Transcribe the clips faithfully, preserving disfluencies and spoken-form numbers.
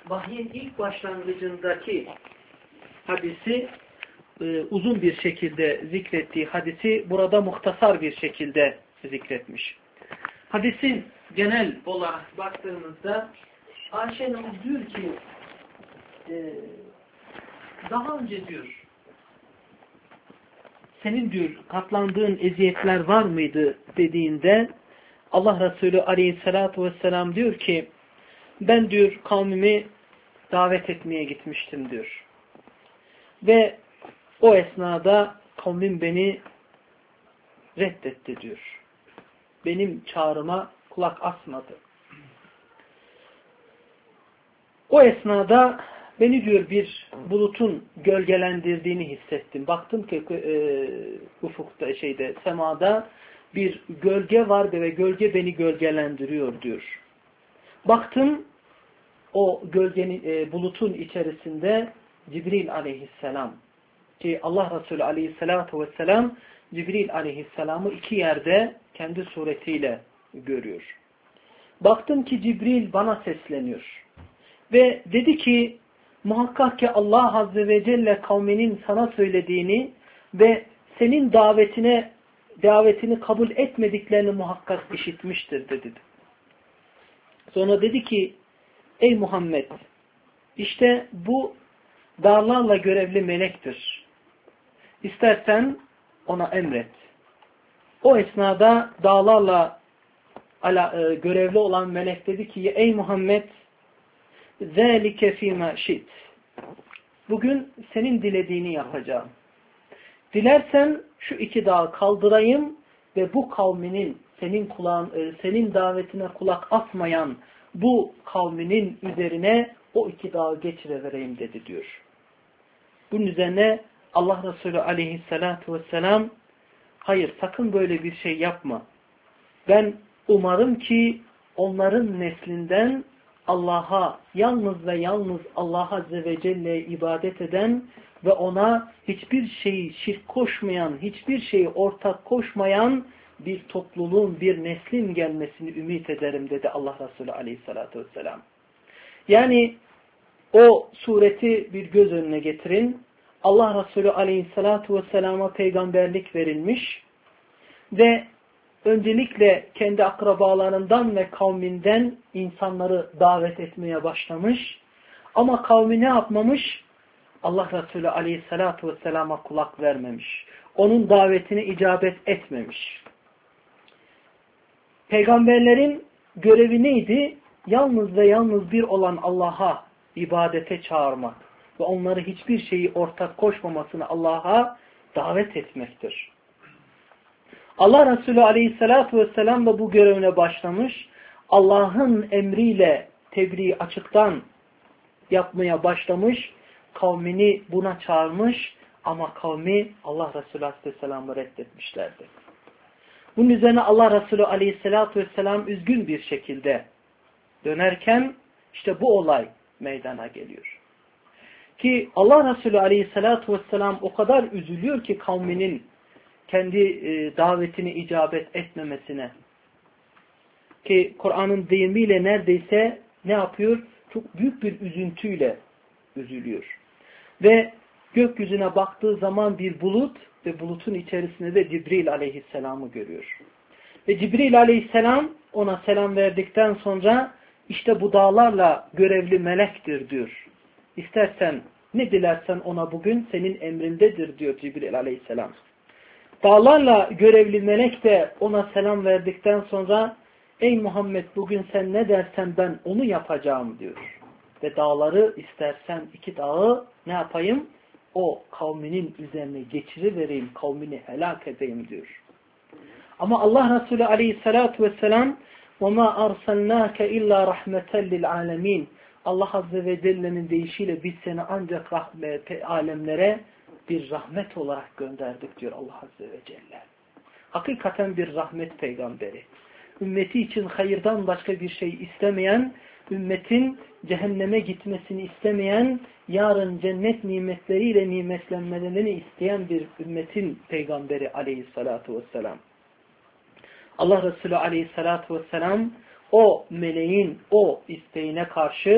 vahyin ilk başlangıcındaki hadisi e, uzun bir şekilde zikrettiği hadisi burada muhtasar bir şekilde zikretmiş. Hadisin genel olarak baktığımızda Ayşe Hanım diyor ki e, daha önce diyor senin diyor katlandığın eziyetler var mıydı dediğinde Allah Resulü Aleyhisselatü Vesselam diyor ki ben diyor kavmimi davet etmeye gitmiştim diyor. Ve o esnada kavmim beni reddetti diyor. Benim çağrıma kulak asmadı. O esnada beni diyor bir bulutun gölgelendirdiğini hissettim. Baktım ki e, ufukta şeyde semada bir gölge var ve gölge beni gölgelendiriyor diyor. Baktım o gölgenin e, bulutun içerisinde Cibril aleyhisselam ki Allah Resulü aleyhissalatu vesselam Cibril aleyhisselamı iki yerde kendi suretiyle görüyor. Baktım ki Cibril bana sesleniyor. Ve dedi ki muhakkak ki Allah Azze ve Celle kavminin sana söylediğini ve senin davetine davetini kabul etmediklerini muhakkak işitmiştir dedi. Sonra dedi ki ey Muhammed işte bu dağlarla görevli melektir. İstersen ona emret. O esnada dağlarla ala, e, görevli olan melek dedi ki ey Muhammed ذَٰلِكَ ف۪ي مَا شِئْتِ bugün senin dilediğini yapacağım. Dilersen şu iki dağı kaldırayım ve bu kavminin senin kulağın, e, senin davetine kulak asmayan bu kavminin üzerine o iki dağı geçirevereyim dedi diyor. Bunun üzerine Allah Resulü aleyhissalatu vesselam hayır sakın böyle bir şey yapma. Ben umarım ki onların neslinden Allah'a yalnız ve yalnız Allah Azze ve Celle'ye ibadet eden ve ona hiçbir şeyi şirk koşmayan, hiçbir şeyi ortak koşmayan bir topluluğun, bir neslin gelmesini ümit ederim dedi Allah Resulü aleyhissalatu vesselam. Yani o sureti bir göz önüne getirin. Allah Resulü aleyhissalatu vesselama peygamberlik verilmiş ve öncelikle kendi akrabalarından ve kavminden insanları davet etmeye başlamış. Ama kavmi ne yapmamış? Allah Resulü aleyhissalatu vesselama kulak vermemiş. Onun davetine icabet etmemiş. Peygamberlerin görevi neydi? Yalnız ve yalnız bir olan Allah'a ibadete çağırmak ve onları hiçbir şeyi ortak koşmamasını Allah'a davet etmektir. Allah Resulü aleyhissalatu vesselam da bu görevine başlamış. Allah'ın emriyle tebliği açıktan yapmaya başlamış. Kavmini buna çağırmış ama kavmi Allah Resulü aleyhisselam'ı reddetmişlerdi. Bunun üzerine Allah Resulü aleyhissalatu vesselam üzgün bir şekilde dönerken işte bu olay meydana geliyor. Ki Allah Resulü aleyhissalatu vesselam o kadar üzülüyor ki kavminin kendi e, davetini icabet etmemesine. Ki Kur'an'ın deyimiyle neredeyse ne yapıyor? Çok büyük bir üzüntüyle üzülüyor. Ve gökyüzüne baktığı zaman bir bulut ve bulutun içerisinde de Cibril aleyhisselamı görüyor. Ve Cibril aleyhisselam ona selam verdikten sonra işte bu dağlarla görevli melektir diyor. İstersen ne dilersen ona bugün senin emrindedir diyor Cibril aleyhisselam. Dağlarla görevli melek de ona selam verdikten sonra ey Muhammed bugün sen ne dersen ben onu yapacağım diyor. Ve dağları istersen iki dağı ne yapayım? O kavminin üzerine geçirivereyim, kavmini helak edeyim diyor. Ama Allah Resulü aleyhissalatu vesselam وَمَا أَرْسَلْنَاكَ اِلَّا رَحْمَةً لِلْعَالَمِينَ Allah Azze ve Celle'nin deyişiyle biz seni ancak rahmet, alemlere bir rahmet olarak gönderdik diyor Allah Azze ve Celle. Hakikaten bir rahmet peygamberi. Ümmeti için hayırdan başka bir şey istemeyen, ümmetin cehenneme gitmesini istemeyen, yarın cennet nimetleriyle nimetlenmelerini isteyen bir ümmetin peygamberi aleyhissalatu vesselam. Allah Resulü aleyhissalatu vesselam o meleğin o isteğine karşı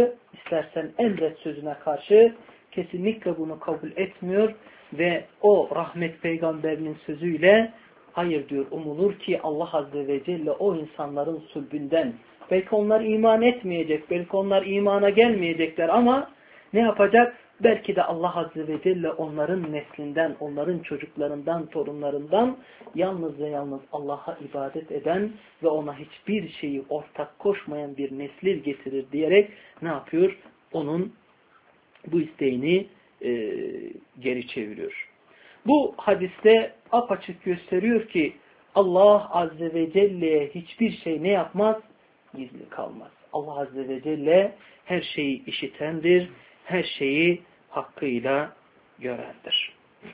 istersen emret sözüne karşı kesinlikle bunu kabul etmiyor ve o rahmet peygamberinin sözüyle hayır diyor, umulur ki Allah Azze ve Celle o insanların sulbünden, belki onlar iman etmeyecek, belki onlar imana gelmeyecekler ama ne yapacak? Belki de Allah Azze ve Celle onların neslinden, onların çocuklarından, torunlarından yalnız ve yalnız Allah'a ibadet eden ve ona hiçbir şeyi ortak koşmayan bir nesil getirir diyerek ne yapıyor? Onun bu isteğini e, geri çeviriyor. Bu hadiste apaçık gösteriyor ki Allah Azze ve Celle'ye hiçbir şey ne yapmaz? Gizli kalmaz. Allah Azze ve Celle her şeyi işitendir, her şeyi hakkıyla görendir.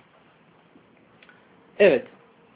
Evet.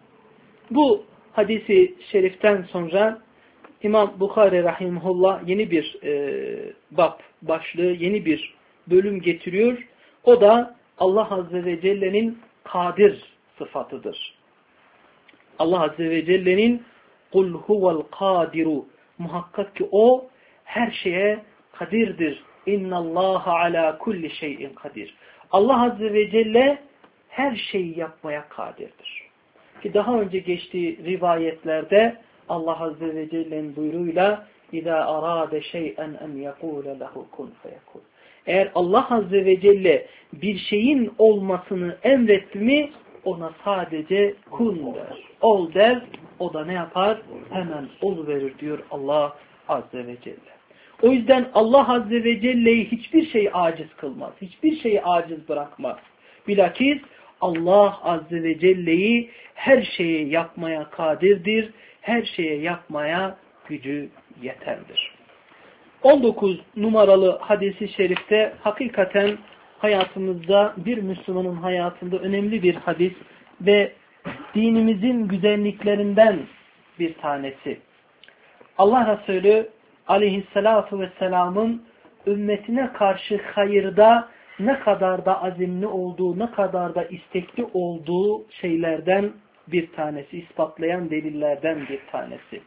Bu hadisi şeriften sonra İmam Bukhari rahimahullah yeni bir e, bab başlığı, yeni bir bölüm getiriyor. O da Allah Azze ve Celle'nin kadir sıfatıdır. Allah Azze ve Celle'nin kul huvel kadiru, muhakkak ki o her şeye kadirdir. İnnallaha ala kulli şeyin kadir. Allah Azze ve Celle her şeyi yapmaya kadirdir. Ki daha önce geçtiği rivayetlerde Allah Azze ve Celle'nin buyruğuyla İzâ arâde şey'en en yekûle lehu kun feyekûn. Eğer Allah Azze ve Celle bir şeyin olmasını emretti mi ona sadece kun der, ol der, o da ne yapar? Hemen oluverir diyor Allah Azze ve Celle. O yüzden Allah Azze ve Celle'yi hiçbir şey aciz kılmaz. Hiçbir şeyi aciz bırakmaz. Bilakis Allah Azze ve Celle'yi her şeye yapmaya kadirdir. Her şeye yapmaya gücü yeterdir. on dokuz numaralı hadisi şerifte hakikaten hayatımızda, bir Müslümanın hayatında önemli bir hadis ve dinimizin güzelliklerinden bir tanesi. Allah Resulü aleyhissalatu vesselamın ümmetine karşı hayırda ne kadar da azimli olduğu, ne kadar da istekli olduğu şeylerden bir tanesi, ispatlayan delillerden bir tanesi.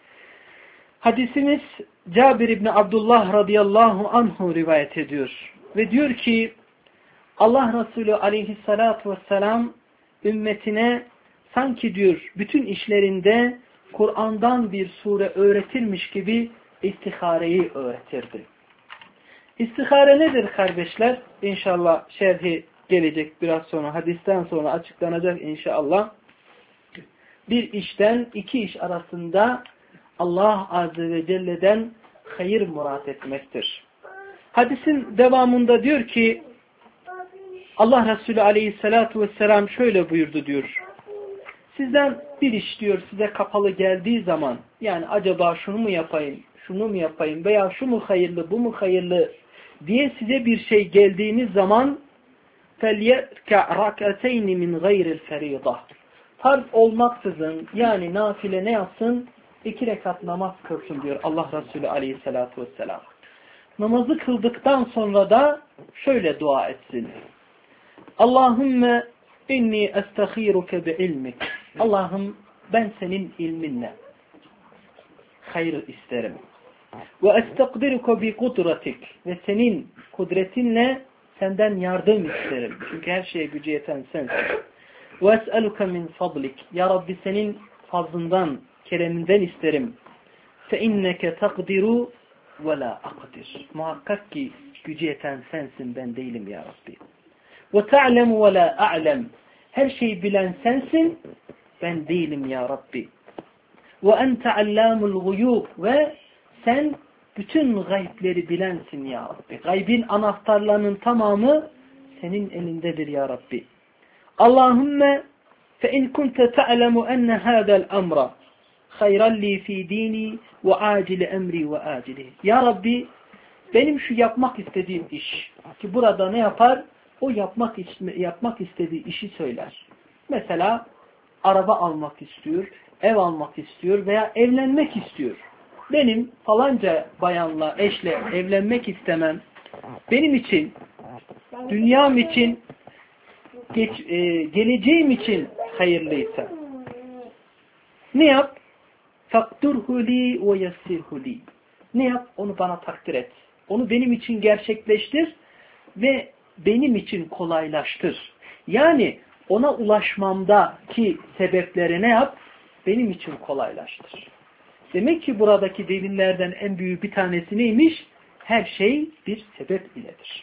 Hadisimiz Cabir İbni Abdullah radıyallahu anhu rivayet ediyor. Ve diyor ki Allah Resulü aleyhissalatu vesselam ümmetine sanki diyor bütün işlerinde Kur'an'dan bir sure öğretilmiş gibi istihareyi öğretirdi. İstihare nedir kardeşler? İnşallah şerhi gelecek biraz sonra, hadisten sonra açıklanacak inşallah. Bir işten iki iş arasında Allah Azze ve Celle'den hayır murat etmektir. Hadisin devamında diyor ki Allah Resulü Aleyhisselatü Vesselam şöyle buyurdu diyor. Sizden bir iş diyor size kapalı geldiği zaman, yani acaba şunu mu yapayım, şunu mu yapayım veya şu mu hayırlı, bu mu hayırlı diye size bir şey geldiğiniz zaman فَلْيَرْكَعْ رَكَتَيْنِ مِنْ غَيْرِ الْفَرِيضَةِ farz olmaksızın, yani nafile ne yapsın? İki rekat namaz kılsın diyor Allah Resulü Aleyhisselatü Vesselam. Namazı kıldıktan sonra da şöyle dua etsin. Allahümme inni estaghiruke bi ilmik. Allah'ım ben senin ilminle hayır isterim. Ve estaqdiruke bi kudratik. Ve senin kudretinle senden yardım isterim. Çünkü her şeye gücü yeten sensin. Ve es'eluke min fadlik. Ya Rabbi senin fazlından, kereminden isterim. Fe inneke takdiru ve la akdir. Muhakkak ki gücü yeten sensin, ben değilim ya Rabbi. Ve ta'lemu ve la a'lem. Her şeyi bilen sensin, ben değilim ya Rabbi. Ve ente allamul guyub. Ve sen bütün gaybleri bilensin ya Rabbi. Gaybin anahtarlarının tamamı senin elindedir ya Rabbi. Allahümme fe in kunte ta'lemu enne hâdel emra hayran li fi dini ve acili emri ve acili. Ya Rabbi benim şu yapmak istediğim iş ki burada ne yapar? O yapmak yapmak istediği işi söyler. Mesela araba almak istiyor, ev almak istiyor veya evlenmek istiyor. Benim falanca bayanla, eşle evlenmek istemem benim için, dünyam için, geç, e, geleceğim için hayırlıysa ne yap? Fakturhu li ve yessirhu li. Ne yap? Onu bana takdir et. onu benim için gerçekleştir ve benim için kolaylaştır. Yani ona ulaşmamdaki sebepleri ne yap? Benim için kolaylaştır. Demek ki buradaki delillerden en büyük bir tanesi neymiş? Her şey bir sebep iledir.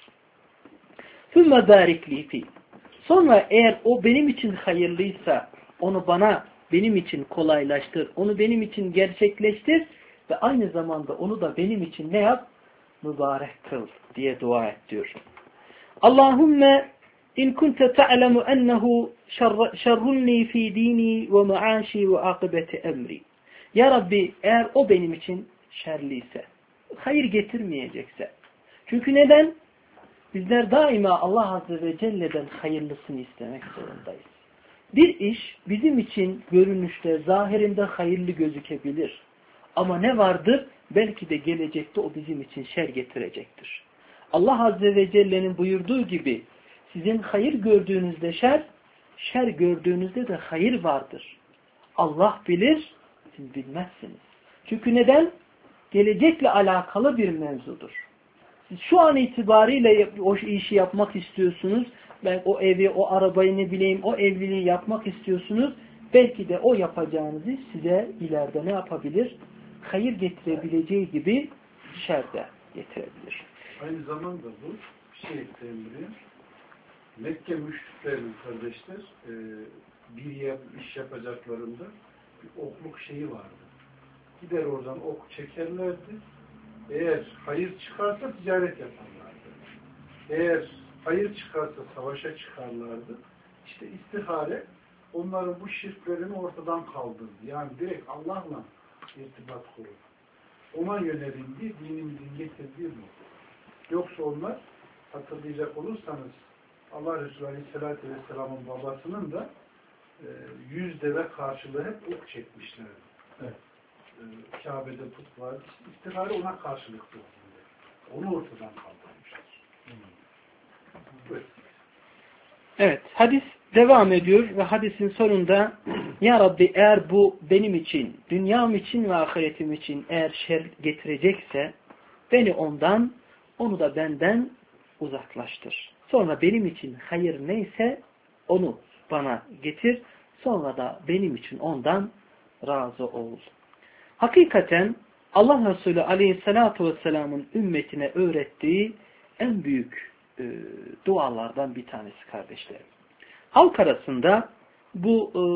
ثُمَّ بَارِكْ لِي فِي Sonra eğer o benim için hayırlıysa onu bana, benim için kolaylaştır, onu benim için gerçekleştir ve aynı zamanda onu da benim için ne yap? Mübarek kıl diye dua et diyor. Allahümme in kunte ta'lemu ennehu şerrunni fi dini ve maaşi ve akıbeti emri. Ya Rabbi, eğer o benim için şerliyse, hayır getirmeyecekse. Çünkü neden? Bizler daima Allah Azze ve Celle'den hayırlısını istemek zorundayız. Bir iş bizim için görünüşte, zahirinde hayırlı gözükebilir. Ama ne vardır? Belki de gelecekte o bizim için şer getirecektir. Allah Azze ve Celle'nin buyurduğu gibi sizin hayır gördüğünüzde şer, şer gördüğünüzde de hayır vardır. Allah bilir, siz bilmezsiniz. Çünkü neden? Gelecekle alakalı bir mevzudur. Siz şu an itibariyle o işi yapmak istiyorsunuz. Ben o evi, o arabayı ne bileyim, o evliliği yapmak istiyorsunuz. Belki de o yapacağınız iş size ileride ne yapabilir? Hayır getirebileceği gibi şer de getirebilir. Aynı zamanda bu bir şey ekleyeyim. Mekke müşriklerinin kardeşler e, bir yer, iş yapacaklarında bir okluk şeyi vardı. Gider oradan ok çekerlerdi. Eğer hayır çıkarsa ticaret yaparlardı. Eğer hayır çıkarsa savaşa çıkarlardı. İşte istihare onların bu şirklerini ortadan kaldırdı. Yani direkt Allah'la irtibat kurur. Ona yönelildi, dinimizin getirdiği bu. Yoksa onlar, hatırlayacak olursanız, Allah Resulü Aleyhisselatü Vesselam'ın babasının da e, yüz deve karşılığı hep ok çekmişlerdi. Evet. E, Kabe'de put vardı. İstihare ona karşılıktı. Onu ortadan kaldırmışlar. Hmm. Evet, hadis devam ediyor ve hadisin sonunda Ya Rabbi, eğer bu benim için, dünyam için ve ahiretim için eğer şer getirecekse beni ondan, onu da benden uzaklaştır. Sonra benim için hayır neyse onu bana getir. Sonra da benim için ondan razı ol. Hakikaten Allah Resulü Aleyhisselatü Vesselam'ın ümmetine öğrettiği en büyük e, dualardan bir tanesi kardeşlerim. Halk arasında bu e,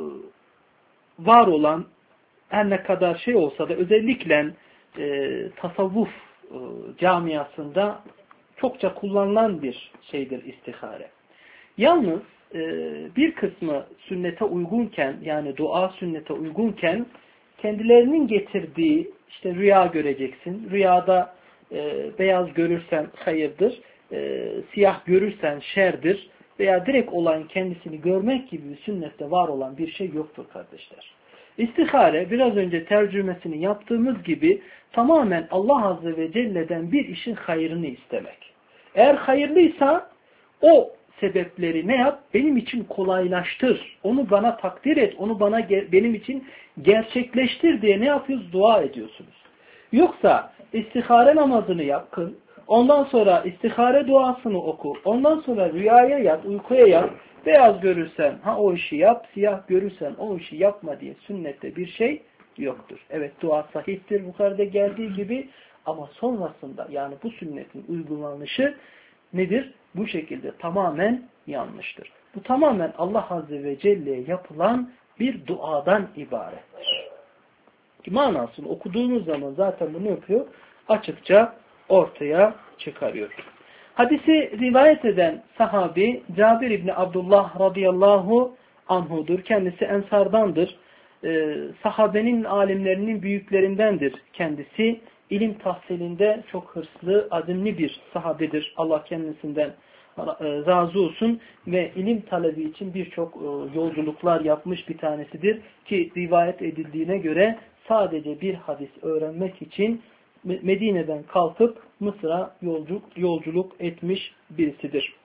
var olan her ne kadar şey olsa da özellikle e, tasavvuf e, camiasında çokça kullanılan bir şeydir istihare. Yalnız e, bir kısmı sünnete uygunken, yani dua sünnete uygunken kendilerinin getirdiği işte rüya göreceksin. Rüyada e, beyaz görürsen hayırdır, e, siyah görürsen şerdir veya direkt olan kendisini görmek gibi bir sünnette var olan bir şey yoktur kardeşler. İstihare biraz önce tercümesini yaptığımız gibi tamamen Allah Azze ve Celle'den bir işin hayrını istemek. Eğer hayırlıysa o sebepleri ne yap? Benim için kolaylaştır. Onu bana takdir et. Onu bana benim için gerçekleştir diye ne yapıyoruz? Dua ediyorsunuz. Yoksa istihare namazını yap, kıl. Ondan sonra istihare duasını oku. Ondan sonra rüyaya yat, uykuya yat. Beyaz görürsen ha o işi yap, siyah görürsen o işi yapma diye sünnette bir şey yoktur. Evet, dua sahihtir Bukhari'de geldiği gibi ama sonrasında yani bu sünnetin uygulanışı nedir? Bu şekilde tamamen yanlıştır. Bu tamamen Allah Azze ve Celle'ye yapılan bir duadan ibarettir. Manasını okuduğunuz zaman zaten bunu yapıyor, açıkça ortaya çıkarıyor. Hadisi rivayet eden sahabi Cabir İbni Abdullah radıyallahu anhudur. Kendisi ensardandır. Ee, sahabenin alimlerinin büyüklerindendir kendisi. İlim tahsilinde çok hırslı, azimli bir sahabedir. Allah kendisinden razı olsun ve ilim talebi için birçok yolculuklar yapmış bir tanesidir. Ki rivayet edildiğine göre sadece bir hadis öğrenmek için Medine'den kalkıp Mısır'a yolculuk, yolculuk etmiş birisidir.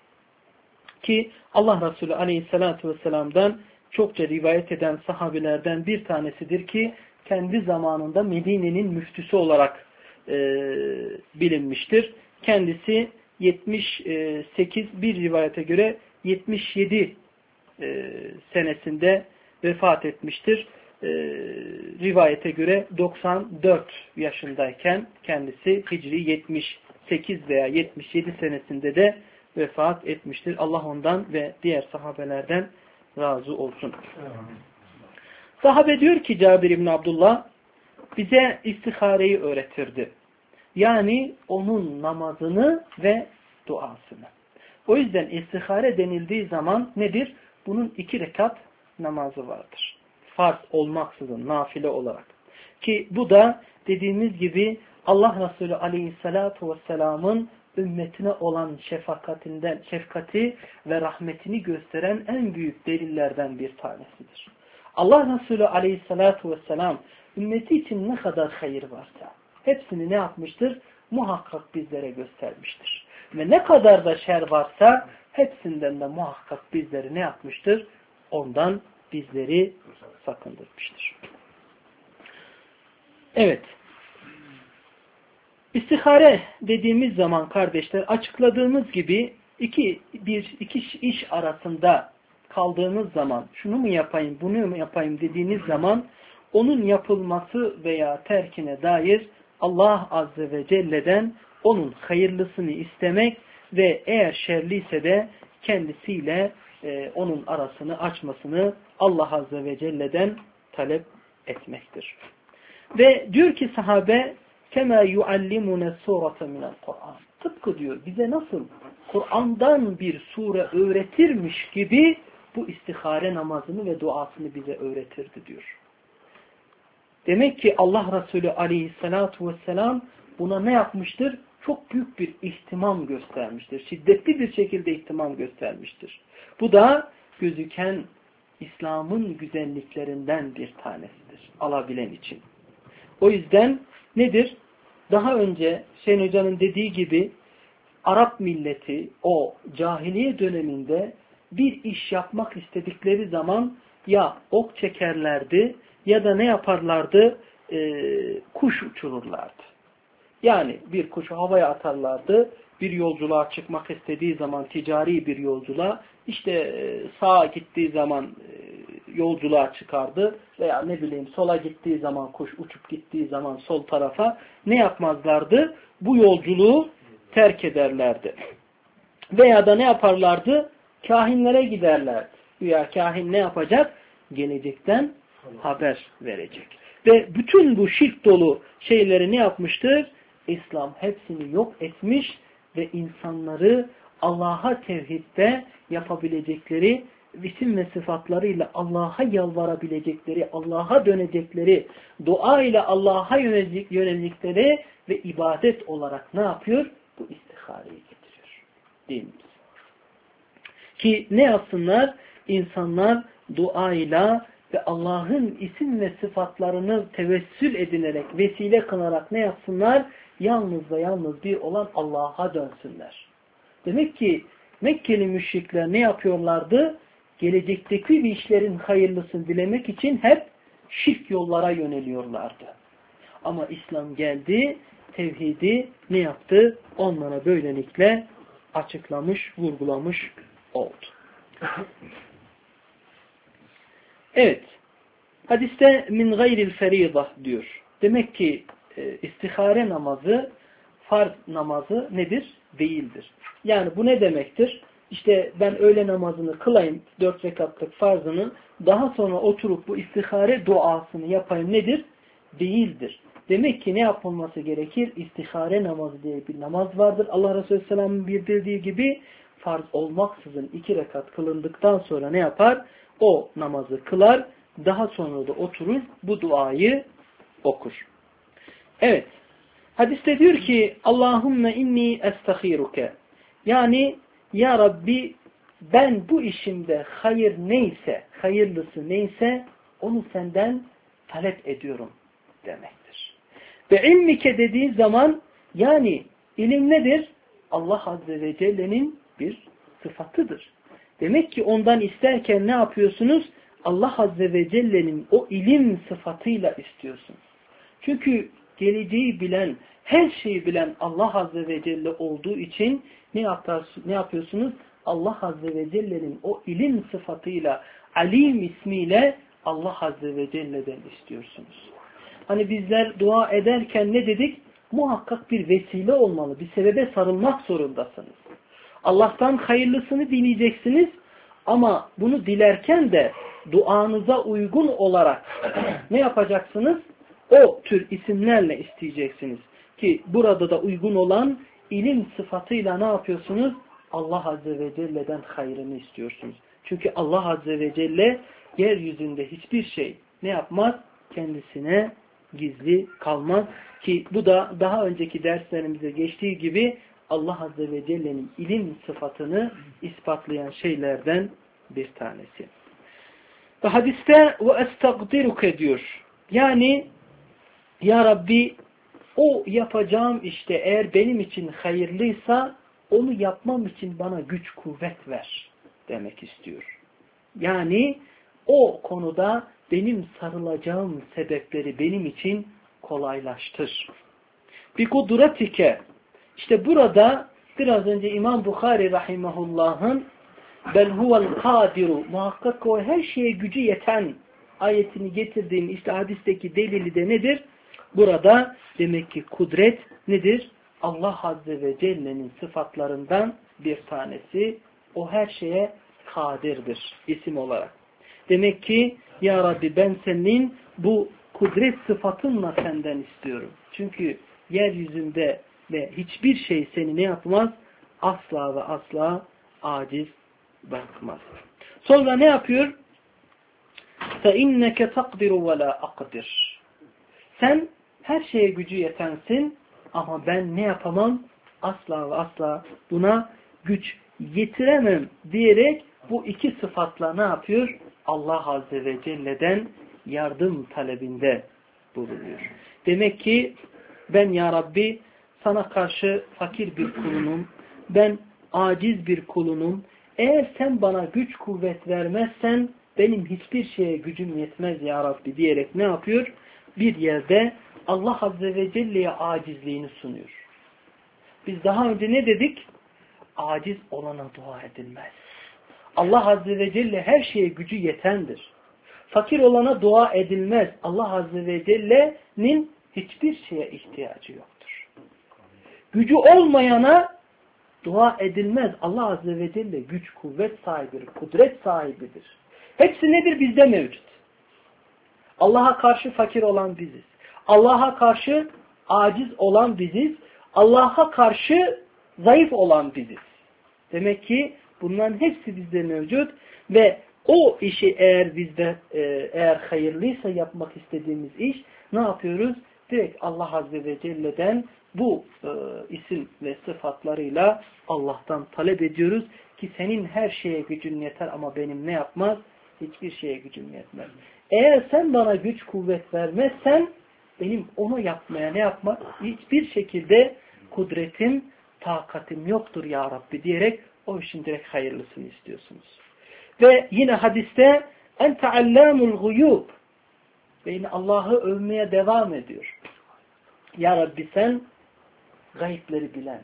Ki Allah Resulü Aleyhisselatü Vesselam'dan çokça rivayet eden sahabilerden bir tanesidir ki kendi zamanında Medine'nin müftüsü olarak e, bilinmiştir. Kendisi yetmiş sekiz, bir rivayete göre yetmiş yedi e, senesinde vefat etmiştir. E, rivayete göre doksan dört yaşındayken kendisi Hicri yetmiş sekiz veya yetmiş yedi senesinde de vefat etmiştir. Allah ondan ve diğer sahabelerden razı olsun. Sahabe diyor ki Cabir İbni Abdullah, bize istihareyi öğretirdi. Yani onun namazını ve duasını. O yüzden istihare denildiği zaman nedir? Bunun iki rekat namazı vardır. Farz olmaksızın, nafile olarak. Ki bu da dediğimiz gibi Allah Resulü Aleyhisselatü Vesselam'ın ümmetine olan şefakatinden, şefkati ve rahmetini gösteren en büyük delillerden bir tanesidir. Allah Resulü Aleyhisselatü Vesselam ümmeti için ne kadar hayır varsa hepsini ne yapmıştır? Muhakkak bizlere göstermiştir. Ve ne kadar da şer varsa hepsinden de muhakkak bizleri ne yapmıştır? Ondan bizleri sakındırmıştır. Evet. İstihare dediğimiz zaman kardeşler açıkladığımız gibi iki, bir, iki iş arasında kaldığınız zaman şunu mu yapayım, bunu mu yapayım dediğiniz zaman onun yapılması veya terkine dair Allah Azze ve Celle'den onun hayırlısını istemek ve eğer şerliyse de kendisiyle e, onun arasını açmasını Allah Azze ve Celle'den talep etmektir. Ve diyor ki sahabe كَمَا يُعَلِّمُنَ سُورَةً مِنَ الْقُرْآنِ Tıpkı diyor bize nasıl Kur'an'dan bir sure öğretirmiş gibi bu istihare namazını ve duasını bize öğretirdi diyor. Demek ki Allah Resulü Aleyhisselatü Vesselam buna ne yapmıştır? Çok büyük bir ihtimam göstermiştir. Şiddetli bir şekilde ihtimam göstermiştir. Bu da gözüken İslam'ın güzelliklerinden bir tanesidir. Alabilen için. O yüzden nedir? Daha önce Hüseyin Hoca'nın dediği gibi Arap milleti o cahiliye döneminde bir iş yapmak istedikleri zaman ya ok çekerlerdi ya da ne yaparlardı? Ee, kuş uçururlardı. Yani bir kuşu havaya atarlardı. Bir yolculuğa çıkmak istediği zaman ticari bir yolculuğa işte sağa gittiği zaman yolculuğa çıkardı veya ne bileyim sola gittiği zaman kuş uçup gittiği zaman sol tarafa ne yapmazlardı? Bu yolculuğu terk ederlerdi. Veya da ne yaparlardı? Kahinlere giderlerdi. Veya kahin ne yapacak? Gelecekten haber verecek. Ve bütün bu şirk dolu şeyleri ne yapmıştır? İslam hepsini yok etmiş ve insanları Allah'a tevhidde yapabilecekleri isim ve sıfatlarıyla Allah'a yalvarabilecekleri, Allah'a dönecekleri, dua ile Allah'a yönelecekleri ve ibadet olarak ne yapıyor? Bu istihareyi getiriyor. Değil mi? Ki ne yapsınlar? İnsanlar duayla ve Allah'ın isim ve sıfatlarını tevessül edinerek, vesile kılarak ne yapsınlar? Yalnız ve yalnız bir olan Allah'a dönsünler. Demek ki Mekkeli müşrikler ne yapıyorlardı? Gelecekteki bir işlerin hayırlısını dilemek için hep şirk yollara yöneliyorlardı. Ama İslam geldi, tevhidi ne yaptı? Onlara böylelikle açıklamış, vurgulamış oldu. Evet. Hadiste min gayril ferîdah diyor. Demek ki e, istihare namazı farz namazı nedir? Değildir. Yani bu ne demektir? İşte ben öğle namazını kılayım, dört rekatlık farzını, daha sonra oturup bu istihare duasını yapayım nedir? Değildir. Demek ki ne yapılması gerekir? İstihare namazı diye bir namaz vardır. Allah Resulü Aleyhisselam'ın bildirdiği gibi farz olmaksızın iki rekat kılındıktan sonra ne yapar? O namazı kılar, daha sonra da oturur, bu duayı okur. Evet. Hadiste diyor ki Allahümme inni estahiruke. Yani ya Rabbi ben bu işimde hayır neyse, hayırlısı neyse onu senden talep ediyorum demektir. Ve ilmike dediği zaman yani ilim nedir? Allah Azze ve Celle'nin bir sıfatıdır. Demek ki ondan isterken ne yapıyorsunuz? Allah Azze ve Celle'nin o ilim sıfatıyla istiyorsunuz. Çünkü geleceği bilen, her şeyi bilen Allah Azze ve Celle olduğu için ne, yapar, ne yapıyorsunuz? Allah Azze ve Celle'nin o ilim sıfatıyla, alim ismiyle Allah Azze ve Celle'den istiyorsunuz. Hani bizler dua ederken ne dedik? Muhakkak bir vesile olmalı, bir sebebe sarılmak zorundasınız. Allah'tan hayırlısını dileyeceksiniz ama bunu dilerken de duanıza uygun olarak ne yapacaksınız? O tür isimlerle isteyeceksiniz. Ki burada da uygun olan ilim sıfatıyla ne yapıyorsunuz? Allah Azze ve Celle'den hayrını istiyorsunuz. Çünkü Allah Azze ve Celle yeryüzünde hiçbir şey ne yapmaz? Kendisine gizli kalmaz. Ki bu da daha önceki derslerimize geçtiği gibi Allah Azze ve Celle'nin ilim sıfatını ispatlayan şeylerden bir tanesi. Ve hadiste ve estagdiruke diyor. Yani ya Rabbi o yapacağım işte eğer benim için hayırlıysa onu yapmam için bana güç kuvvet ver demek istiyor. Yani o konuda benim sarılacağım sebepleri benim için kolaylaştır. Bi kudretike. İşte burada biraz önce İmam Bukhari rahimahullah'ın bel huvel kadiru muhakkak o her şeye gücü yeten ayetini getirdiğim işte hadisteki delili de nedir? Burada demek ki kudret nedir? Allah Azze ve Celle'nin sıfatlarından bir tanesi. O her şeye kadirdir isim olarak. Demek ki ya Rabbi ben senin bu kudret sıfatınla senden istiyorum. Çünkü yeryüzünde ve hiçbir şey seni ne yapmaz? Asla ve asla aciz bırakmaz. Sonra ne yapıyor? فَاِنَّكَ تَقْدِرُ وَلَا أَقْدِرُ Sen her şeye gücü yetensin ama ben ne yapamam? Asla ve asla buna güç yetiremem diyerek bu iki sıfatla ne yapıyor? Allah Azze ve Celle'den yardım talebinde bulunuyor. Demek ki ben ya Rabbi sana karşı fakir bir kulunum, ben aciz bir kulunum. Eğer sen bana güç kuvvet vermezsen benim hiçbir şeye gücüm yetmez ya Rabbi diyerek ne yapıyor? Bir yerde Allah Azze ve Celle'ye acizliğini sunuyor. Biz daha önce ne dedik? Aciz olana dua edilmez. Allah Azze ve Celle her şeye gücü yetendir. Fakir olana dua edilmez. Allah Azze ve Celle'nin hiçbir şeye ihtiyacı yoktur. Gücü olmayana dua edilmez. Allah Azze ve Celle güç, kuvvet sahibidir, kudret sahibidir. Hepsi nedir? Bizde mevcut. Allah'a karşı fakir olan biziz. Allah'a karşı aciz olan biziz. Allah'a karşı zayıf olan biziz. Demek ki bunların hepsi bizde mevcut ve o işi eğer bizde e, eğer hayırlıysa yapmak istediğimiz iş ne yapıyoruz? Direkt Allah Azze ve Celle'den bu e, isim ve sıfatlarıyla Allah'tan talep ediyoruz ki senin her şeye gücün yeter ama benim ne yapmaz? Hiçbir şeye gücüm yetmez. Eğer sen bana güç kuvvet vermezsen benim onu yapmaya ne yapmak? Hiçbir şekilde kudretim, takatim yoktur ya Rabbi diyerek o işin direkt hayırlısını istiyorsunuz. Ve yine hadiste ente allamul guyub ve yine Allah'ı övmeye devam ediyor. Ya Rabbi sen gayipleri bilensin.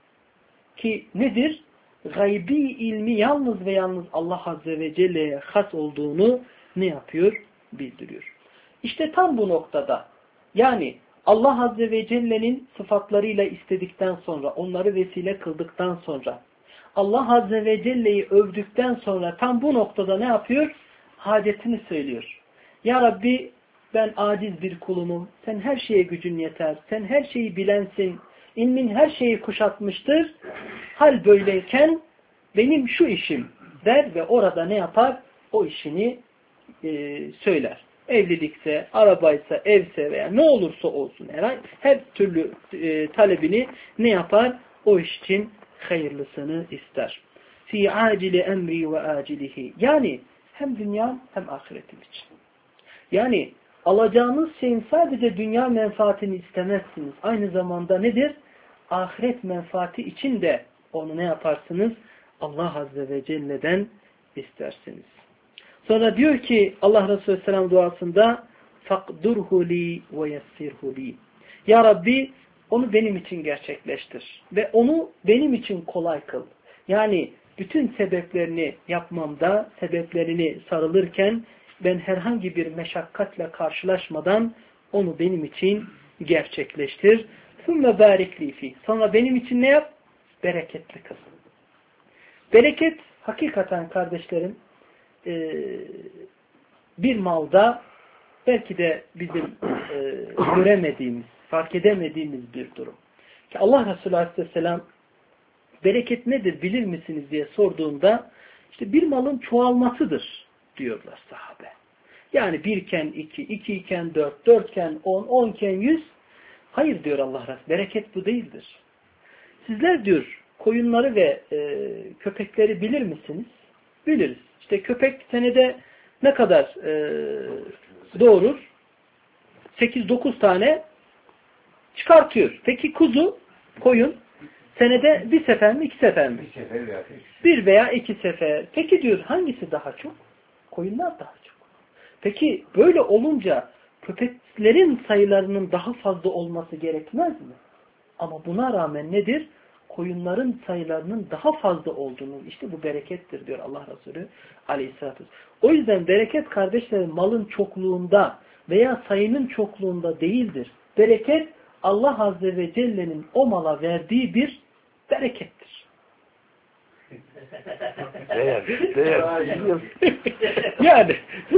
Ki nedir? Gaybi ilmi yalnız ve yalnız Allah Azze ve Celle'ye has olduğunu ne yapıyor? Bildiriyor. İşte tam bu noktada yani Allah Azze ve Celle'nin sıfatlarıyla istedikten sonra, onları vesile kıldıktan sonra, Allah Azze ve Celle'yi övdükten sonra tam bu noktada ne yapıyor? Hacetini söylüyor. Ya Rabbi ben aciz bir kulunum, sen her şeye gücün yeter, sen her şeyi bilensin, ilmin her şeyi kuşatmıştır. Hal böyleyken benim şu işim der ve orada ne yapar? O işini e, söyler. Evlilikse, arabaysa, evse veya ne olursa olsun herhangi her türlü e, talebini ne yapar? O iş için hayırlısını ister. Fi acili emri ve acilihi. Yani hem dünya hem ahiretim için. Yani alacağınız şeyin sadece dünya menfaatini istemezsiniz. Aynı zamanda nedir? Ahiret menfaati için de onu ne yaparsınız? Allah Azze ve Celle'den istersiniz. Sonra diyor ki Allah Resulü Selam duasında فَقْدُرْهُ لِي وَيَسِّرْهُ لِي Ya Rabbi onu benim için gerçekleştir. Ve onu benim için kolay kıl. Yani bütün sebeplerini yapmamda, sebeplerini sarılırken ben herhangi bir meşakkatle karşılaşmadan onu benim için gerçekleştir. ثُمَّ بَارِكْ لِي فِيهِ Sonra benim için ne yap? Bereketli kıl. Bereket hakikaten kardeşlerim bir malda belki de bizim göremediğimiz, fark edemediğimiz bir durum. Ki Allah Resulü Aleyhisselam bereket nedir bilir misiniz diye sorduğunda işte bir malın çoğalmasıdır diyorlar sahabe. Yani birken iki, iki iken dört, dörtken on, onken yüz. Hayır diyor Allah Resulü. Bereket bu değildir. Sizler diyor koyunları ve e, köpekleri bilir misiniz? Biliriz. İşte köpek senede ne kadar e, doğurur? sekiz dokuz tane çıkartıyor. Peki kuzu, koyun senede bir sefer mi, iki sefer mi? Bir sefer veya iki. Bir veya iki sefer. Peki diyor hangisi daha çok? Koyunlar daha çok. Peki böyle olunca köpeklerin sayılarının daha fazla olması gerekmez mi? Ama buna rağmen nedir? Koyunların sayılarının daha fazla olduğunu, işte bu berekettir diyor Allah Resulü Aleyhisselatü Vesselam. O yüzden bereket kardeşlerim malın çokluğunda veya sayının çokluğunda değildir. Bereket Allah Azze ve Celle'nin o mala verdiği bir berekettir. Değer, değer. Yani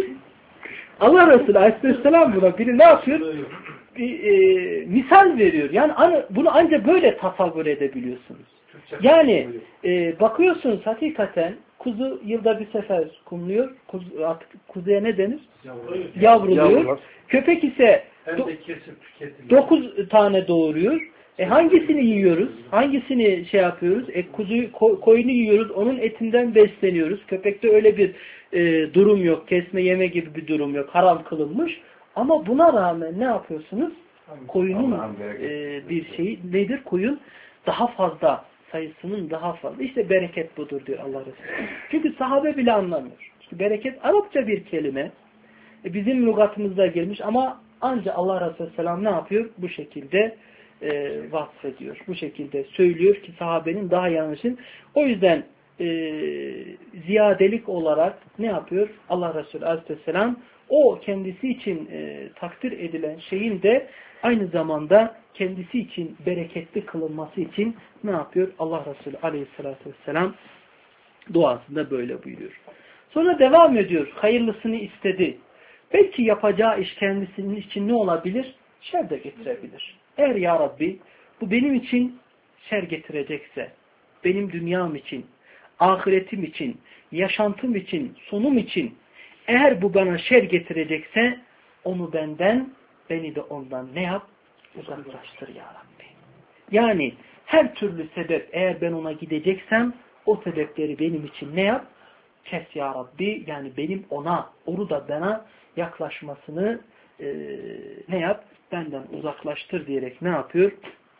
Allah Resulü Aleyhisselam buna biri ne yapıyor? Bir, e, misal veriyor. Yani bunu ancak böyle tasavvur edebiliyorsunuz. Yani e, bakıyorsunuz hakikaten kuzu yılda bir sefer kumluyor. Kuzu, artık kuzuya ne denir? Yavruluyor. Yavruluyor. Yavrular. Köpek ise dokuz tane doğuruyor. E hangisini yiyoruz? Hangisini şey yapıyoruz? E kuzuyu, ko koyunu yiyoruz. Onun etinden besleniyoruz. Köpekte öyle bir e, durum yok. Kesme yeme gibi bir durum yok. Haram kılınmış. Ama buna rağmen ne yapıyorsunuz? Koyunun e, bir şeyi nedir? Koyun daha fazla, sayısının daha fazla. İşte bereket budur diyor Allah Resulü. Çünkü sahabe bile anlamıyor. İşte bereket Arapça bir kelime. E, bizim lügatımızda gelmiş ama ancak Allah Resulü Selam ne yapıyor? Bu şekilde e, vasfediyor. Bu şekilde söylüyor ki sahabenin daha yanlışın. O yüzden e, ziyadelik olarak ne yapıyor? Allah Resulü Aleyhisselam o kendisi için e, takdir edilen şeyin de aynı zamanda kendisi için bereketli kılınması için ne yapıyor? Allah Resulü Aleyhisselatü Vesselam duasında böyle buyuruyor. Sonra devam ediyor. Hayırlısını istedi. Belki yapacağı iş kendisinin için ne olabilir? Şer de getirebilir. Eğer ya Rabbi bu benim için şer getirecekse, benim dünyam için, ahiretim için, yaşantım için, sonum için eğer bu bana şer getirecekse onu benden, beni de ondan ne yap? Uzaklaştır ya Rabbi. Yani her türlü sebep eğer ben ona gideceksem o sebepleri benim için ne yap? Kes ya Rabbi. Yani benim ona, onu da bana yaklaşmasını e, ne yap? Benden uzaklaştır diyerek ne yapıyor?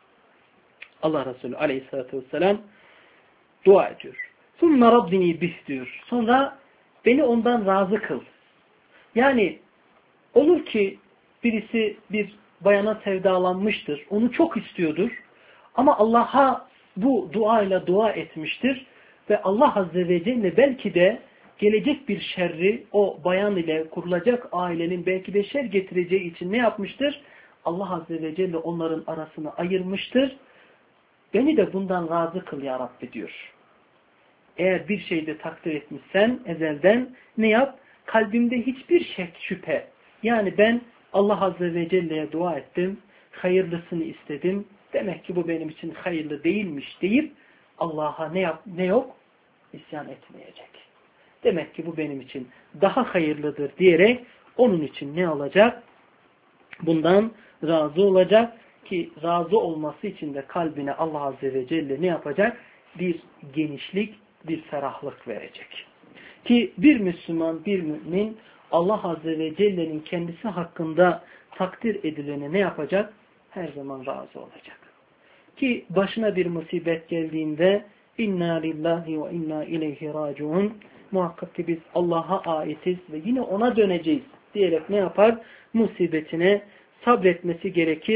Allah Resulü Aleyhisselatü Vesselam dua ediyor. ثُمَّ رَبِّنِي bih diyor. Sonra beni ondan razı kıl. Yani olur ki birisi bir bayana sevdalanmıştır. Onu çok istiyordur. Ama Allah'a bu duayla dua etmiştir. Ve Allah Azze ve Celle belki de gelecek bir şerri o bayan ile kurulacak ailenin belki de şer getireceği için ne yapmıştır? Allah Azze ve Celle onların arasını ayırmıştır. Beni de bundan razı kıl ya Rabbi diyor. Eğer bir şeyde takdir etmişsen ezelden ne yap? Kalbimde hiçbir şek, şüphe. Yani ben Allah Azze ve Celle'ye dua ettim. Hayırlısını istedim. Demek ki bu benim için hayırlı değilmiş deyip Allah'a ne yap, ne yok? İsyan etmeyecek. Demek ki bu benim için daha hayırlıdır diyerek onun için ne olacak? Bundan razı olacak ki razı olması için de kalbine Allah Azze ve Celle ne yapacak? Bir genişlik, bir ferahlık verecek. Ki bir Müslüman, bir mümin Allah Azze ve Celle'nin kendisi hakkında takdir edilene ne yapacak? Her zaman razı olacak. Ki başına bir musibet geldiğinde inna lillahi ve inna ileyhi raciun, muhakkak ki biz Allah'a aitiz ve yine ona döneceğiz diyerek ne yapar? Musibetine sabretmesi gerekir.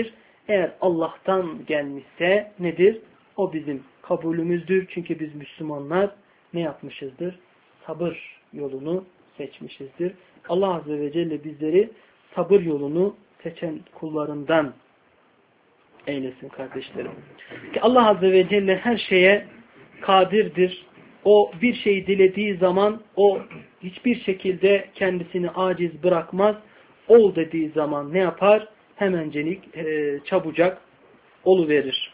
Eğer Allah'tan gelmişse nedir? O bizim kabulümüzdür. Çünkü biz Müslümanlar ne yapmışızdır? Sabır yolunu seçmişizdir. Allah Azze ve Celle bizleri sabır yolunu seçen kullarından eylesin kardeşlerim. Ki Allah Azze ve Celle her şeye kadirdir. O bir şeyi dilediği zaman o hiçbir şekilde kendisini aciz bırakmaz. Ol dediği zaman ne yapar? Hemencelik, e, çabucak oluverir.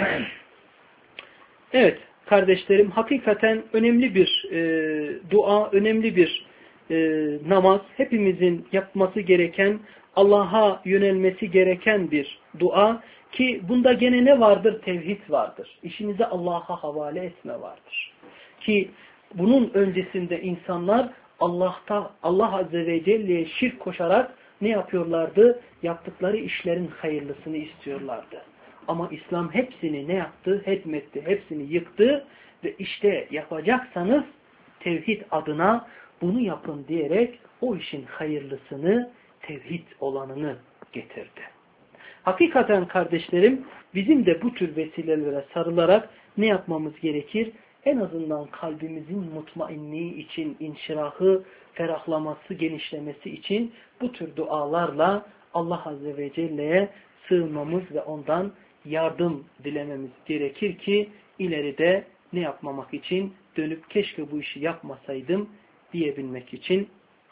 Evet kardeşlerim, hakikaten önemli bir e, dua, önemli bir e, namaz. Hepimizin yapması gereken, Allah'a yönelmesi gereken bir dua. Ki bunda gene ne vardır? Tevhid vardır. İşinizi Allah'a havale etme vardır. Ki bunun öncesinde insanlar Allah'ta, Allah Azze ve Celle'ye şirk koşarak ne yapıyorlardı? Yaptıkları işlerin hayırlısını istiyorlardı. Ama İslam hepsini ne yaptı? Hedmetti. Hepsini yıktı ve işte yapacaksanız tevhid adına bunu yapın diyerek o işin hayırlısını, tevhid olanını getirdi. Hakikaten kardeşlerim, bizim de bu tür vesilelere sarılarak ne yapmamız gerekir? En azından kalbimizin mutmainliği için, inşirahı, ferahlaması, genişlemesi için bu tür dualarla Allah Azze ve Celle'ye sığınmamız ve ondan yardım dilememiz gerekir ki ileride ne yapmamak için? Dönüp keşke bu işi yapmasaydım diyebilmek için.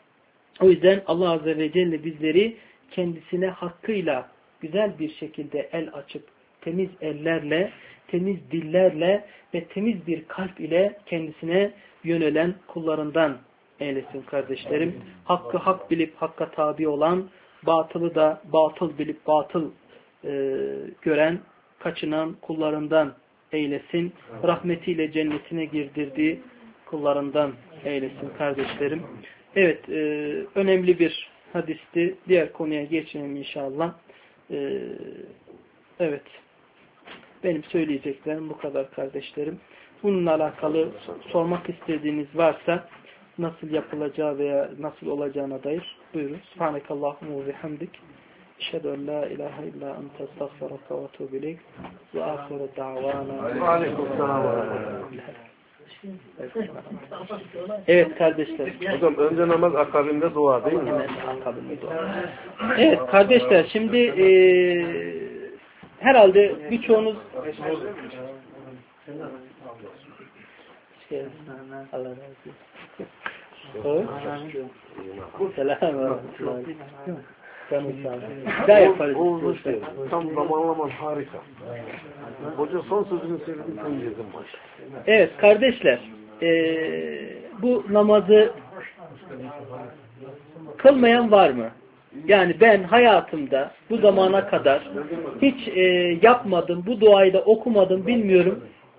O yüzden Allah Azze ve Celle bizleri kendisine hakkıyla güzel bir şekilde el açıp temiz ellerle, temiz dillerle ve temiz bir kalp ile kendisine yönelen kullarından eylesin kardeşlerim. Hakkı hak bilip hakka tabi olan, batılı da batıl bilip batıl e, gören, kaçınan kullarından eylesin. Rahmetiyle cennetine girdirdiği kullarından eylesin kardeşlerim. Evet, e, önemli bir hadisti. Diğer konuya geçelim inşallah. E, evet. Benim söyleyeceklerim bu kadar kardeşlerim. Bununla alakalı sormak istediğiniz varsa nasıl yapılacağı veya nasıl olacağına dair buyurun. Subhanekallahumma ve bihamdik. Eşhedü en la ilahe illa ente estağfiruke ve etûbü ileyk. Ve âhiru da'vana. Aleykümselam. Evet kardeşler. Hocam önce namaz akabinde dua değil mi? Evet, akabinde dua. Evet kardeşler, şimdi e, herhalde birçoğunuz şey, Allah razı olsun. Selam. Daha yaparız. Tam zamanlaman harika. Hoca son sözünü söyledin, sen girdin baş. Evet kardeşler, e, bu namazı kılmayan var mı? Yani ben hayatımda bu zamana kadar hiç e, yapmadım, bu duayı da okumadım, bilmiyorum.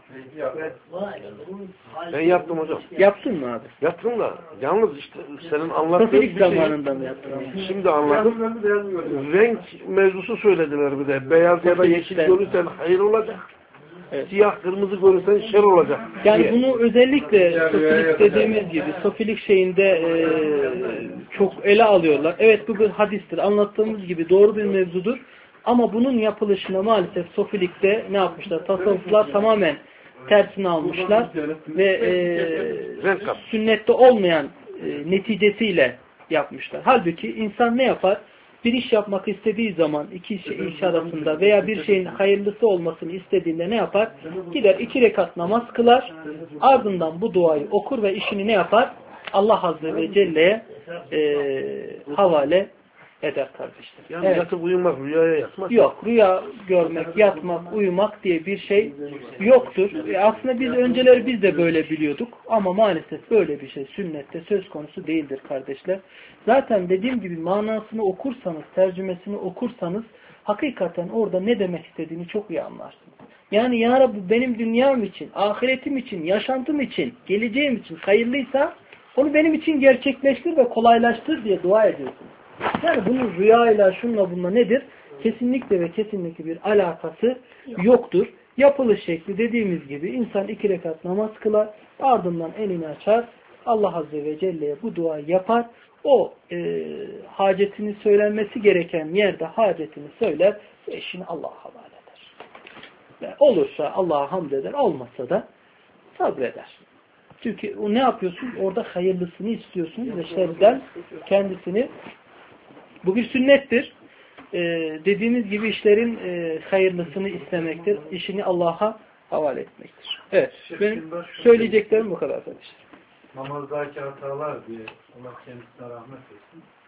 Ben yaptım hocam. Yaptın mı abi? Yaptım da yalnız işte senin anlattığın Sofilik bir şey. zamanında mı yaptın? Şimdi anladım. Renk mevzusu söylediler bir de. Beyaz ya da yeşil görürsen hayır olacak. Evet. Siyah kırmızı görürsen şer olacak. Yani diye. bunu özellikle sofilik dediğimiz gibi sofilik şeyinde e, çok ele alıyorlar. Evet bu bir hadistir. Anlattığımız gibi doğru bir mevzudur. Ama bunun yapılışına maalesef sofilikte ne yapmışlar? Tasavvuflar tamamen tersini almışlar ve e, sünnette olmayan e, neticesiyle yapmışlar. Halbuki insan ne yapar? Bir iş yapmak istediği zaman iki iş, iş arasında veya bir şeyin hayırlısı olmasını istediğinde ne yapar? Gider iki rekat namaz kılar, ardından bu duayı okur ve işini ne yapar? Allah Azze ve Celle'ye e, havale eder kardeşler. Yani evet. yatıp uyumak, rüyaya yatmak. Yok, rüya görmek, yatmak, uyumak diye bir şey yoktur. E aslında biz önceleri biz de böyle biliyorduk ama maalesef böyle bir şey sünnette söz konusu değildir kardeşler. Zaten dediğim gibi manasını okursanız, tercümesini okursanız hakikaten orada ne demek istediğini çok iyi anlarsınız. Yani ya Rabbi benim dünyam için, ahiretim için, yaşantım için, geleceğim için hayırlıysa onu benim için gerçekleştir ve kolaylaştır diye dua ediyorsunuz. Yani bunun rüyayla, şunla bununla nedir? Kesinlikle ve kesinlikle bir alakası yoktur. Yapılış şekli dediğimiz gibi insan iki rekat namaz kılar, ardından elini açar, Allah Azze ve Celle'ye bu duayı yapar. O e, hacetini söylenmesi gereken yerde hacetini söyler ve işini Allah'a havale eder. Ve olursa Allah'a hamd eder, olmazsa da sabreder. Çünkü o ne yapıyorsun? Orada hayırlısını istiyorsun ve şerden kendisini. Bu bir sünnettir. Ee, dediğimiz gibi işlerin e, hayırlısını istemektir. İşini Allah'a havale etmektir. Evet. Benim söyleyeceklerim bu kadar arkadaşlar. Namazdaki hatalar diye Allah kendisine rahmet etsin.